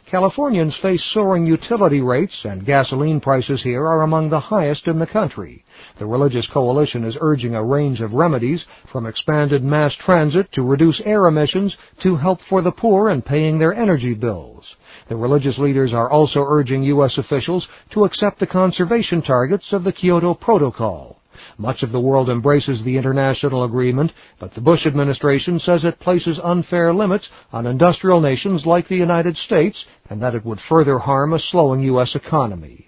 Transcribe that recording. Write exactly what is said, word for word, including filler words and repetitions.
Californians face soaring utility rates, and gasoline prices here are among the highest in the country. The Religious Coalition is urging a range of remedies, from expanded mass transit to reduce air emissions to help for the poor in paying their energy bills. The religious leaders are also urging U S officials to accept the conservation targets of the Kyoto Protocol. Much of the world embraces the international agreement, but the Bush administration says it places unfair limits on industrial nations like the United States and that it would further harm a slowing U S economy.